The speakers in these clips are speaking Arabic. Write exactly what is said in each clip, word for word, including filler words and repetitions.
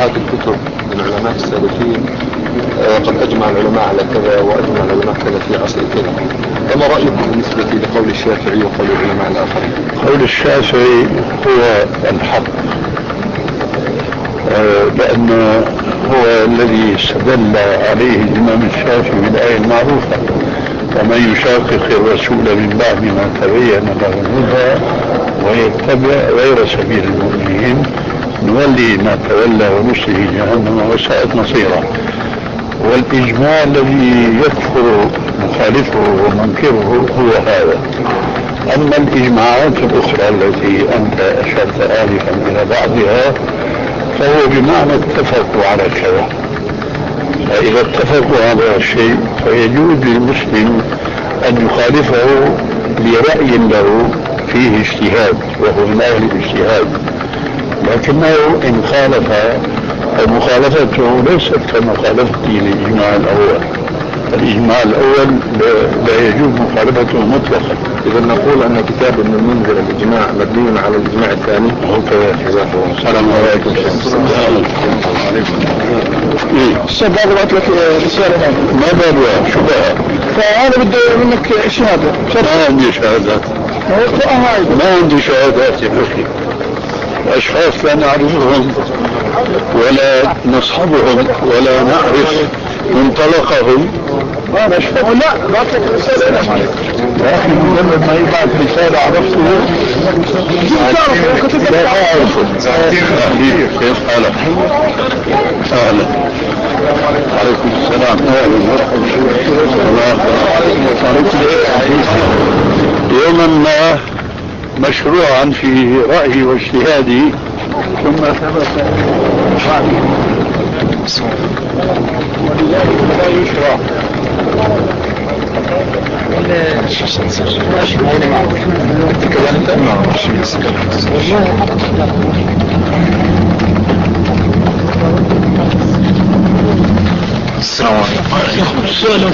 بعض الكتب من علماء السلفيين قد أجمع العلماء على كذا وأجمع العلماء كذا في عصر كذا، فما رأيكم بالنسبة لقول الشافعي وقول العلماء الآخرين؟ قول الشافعي هو الحق، لأنه هو الذي استدل عليه الإمام الشافعي بالآية المعروفة: ومن يشاقق الرسول من بعد ما تبين له الهدى ويتبع غير سبيل المؤمنين نولي ما تولى ونصله جهنم وساءت مصيرا. والإجماع الذي يكفر مخالفه ومنكره هو هذا. أما الإجماعات الأخرى التي أنت أشرت آلفا إلى بعضها فهو بمعنى اتفقوا على كذا، فإذا اتفقوا على شيء فيجوز للمسلم أن يخالفه لرأي له فيه اجتهاد وهو من أهل الاجتهاد، لكنه إن خالف فمخالفته ليست كمخالفته للإجماع الأول. الإجماع الأول لا يجوز مخالفته مطلقا. إذا نقول أن كتاب ابن المنذر الإجماع مبني على الإجماع الثاني. هو كذا. السلام عليكم. الشباب بعت لك رسالة ما بدها شو بقى؟ فأنا بدي منك شهادة. ما عندي شهادات. ما عندي شهادات يا أخي. أشخاص لا نعرفهم ولا نصحبهم ولا نعرف منطلقهم. ما نشوفه. لا بعت لك رسالة. يا أخي مجرد ما يبعث رسالة عرفته. لا أعرفه. كيف حالك؟ أهلا. عليكم السلام. أهلا مرحبا. يوما ما مشروعا في رأيي واجتهادي ثم ثبت ولذلك لا يشرع. السلام عليكم. السلام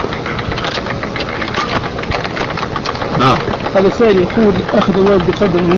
نعم. هذا سائل يقول أخذ الوالد بقدر